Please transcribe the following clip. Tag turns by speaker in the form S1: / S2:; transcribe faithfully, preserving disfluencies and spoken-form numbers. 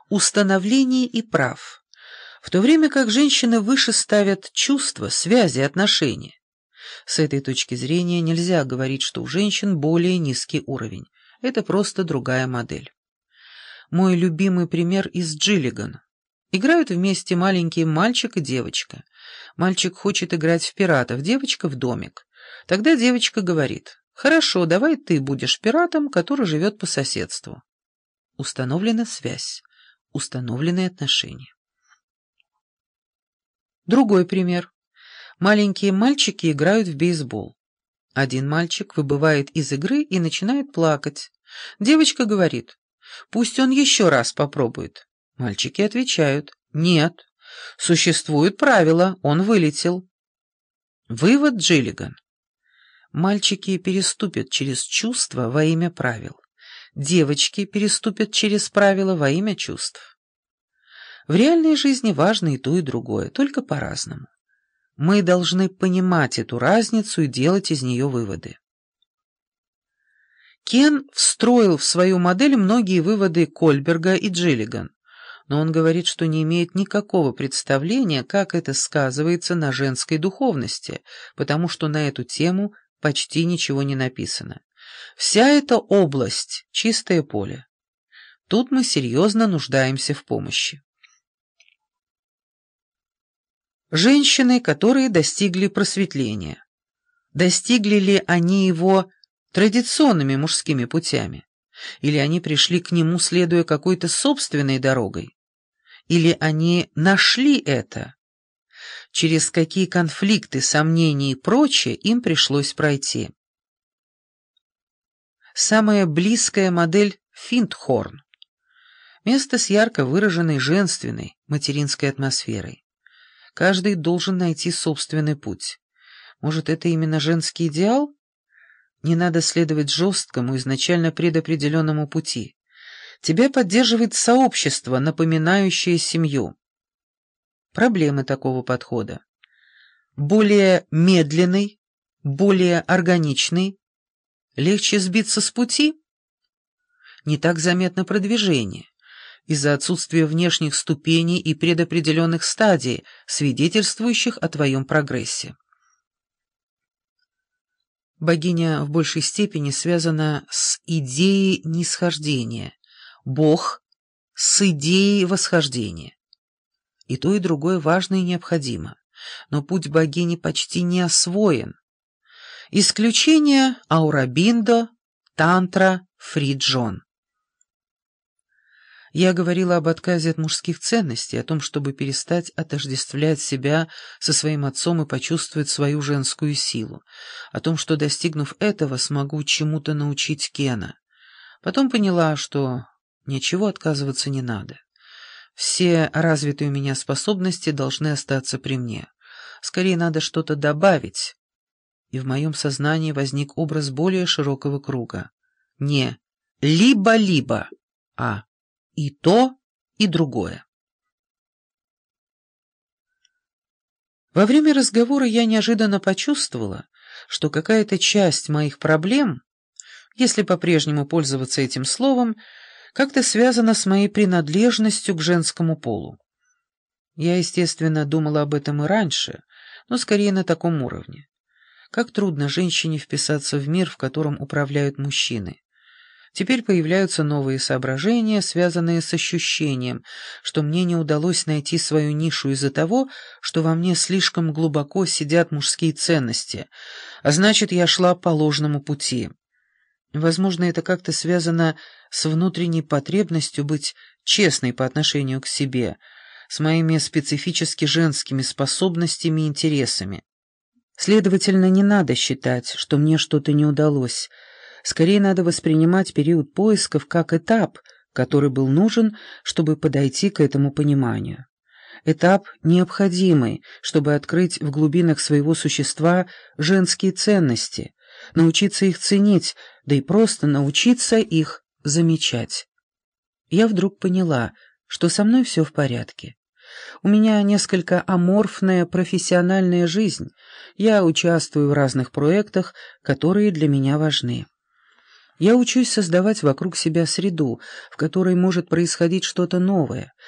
S1: установлений и прав, в то время как женщины выше ставят чувства, связи, отношения. С этой точки зрения нельзя говорить, что у женщин более низкий уровень. Это просто другая модель. Мой любимый пример из «Джиллиган». Играют вместе маленький мальчик и девочка. Мальчик хочет играть в пиратов, девочка — в домик. Тогда девочка говорит: «Хорошо, давай ты будешь пиратом, который живет по соседству». Установлена связь, установлены отношения. Другой пример. Маленькие мальчики играют в бейсбол. Один мальчик выбывает из игры и начинает плакать. Девочка говорит: «Пусть он еще раз попробует». Мальчики отвечают: «Нет, существуют правила, он вылетел». Вывод Джиллиган. Мальчики переступят через чувства во имя правил. Девочки переступят через правила во имя чувств. В реальной жизни важно и то, и другое, только по-разному. Мы должны понимать эту разницу и делать из нее выводы. Кен встроил в свою модель многие выводы Кольберга и Джиллиган, но он говорит, что не имеет никакого представления, как это сказывается на женской духовности, потому что на эту тему почти ничего не написано. Вся эта область — чистое поле. Тут мы серьезно нуждаемся в помощи. Женщины, которые достигли просветления. Достигли ли они его традиционными мужскими путями? Или они пришли к нему, следуя какой-то собственной дорогой? Или они нашли это? Через какие конфликты, сомнения и прочее им пришлось пройти? Самая близкая модель — Финдхорн. Место с ярко выраженной женственной, материнской атмосферой. Каждый должен найти собственный путь. Может, это именно женский идеал? Не надо следовать жесткому, изначально предопределенному пути. Тебя поддерживает сообщество, напоминающее семью. Проблемы такого подхода. Более медленный, более органичный. Легче сбиться с пути? Не так заметно продвижение, из-за отсутствия внешних ступеней и предопределенных стадий, свидетельствующих о твоем прогрессе. Богиня в большей степени связана с идеей нисхождения, Бог — с идеей восхождения. И то, и другое важно и необходимо, но путь богини почти не освоен. Исключение — Аурабиндо, Тантра, Фри-Джон. Я говорила об отказе от мужских ценностей, о том, чтобы перестать отождествлять себя со своим отцом и почувствовать свою женскую силу, о том, что, достигнув этого, смогу чему-то научить Кена. Потом поняла, что ничего отказываться не надо. Все развитые у меня способности должны остаться при мне. Скорее, надо что-то добавить. И в моем сознании возник образ более широкого круга. Не либо-либо, а и то, и другое. Во время разговора я неожиданно почувствовала, что какая-то часть моих проблем, если по-прежнему пользоваться этим словом, как-то связана с моей принадлежностью к женскому полу. Я, естественно, думала об этом и раньше, но скорее на таком уровне. Как трудно женщине вписаться в мир, в котором управляют мужчины. Теперь появляются новые соображения, связанные с ощущением, что мне не удалось найти свою нишу из-за того, что во мне слишком глубоко сидят мужские ценности, а значит, я шла по ложному пути. Возможно, это как-то связано с внутренней потребностью быть честной по отношению к себе, с моими специфически женскими способностями и интересами. Следовательно, не надо считать, что мне что-то не удалось. Скорее надо воспринимать период поисков как этап, который был нужен, чтобы подойти к этому пониманию. Этап необходимый, чтобы открыть в глубинах своего существа женские ценности, научиться их ценить, да и просто научиться их замечать. Я вдруг поняла, что со мной все в порядке. У меня несколько аморфная профессиональная жизнь, я участвую в разных проектах, которые для меня важны. Я учусь создавать вокруг себя среду, в которой может происходить что-то новое,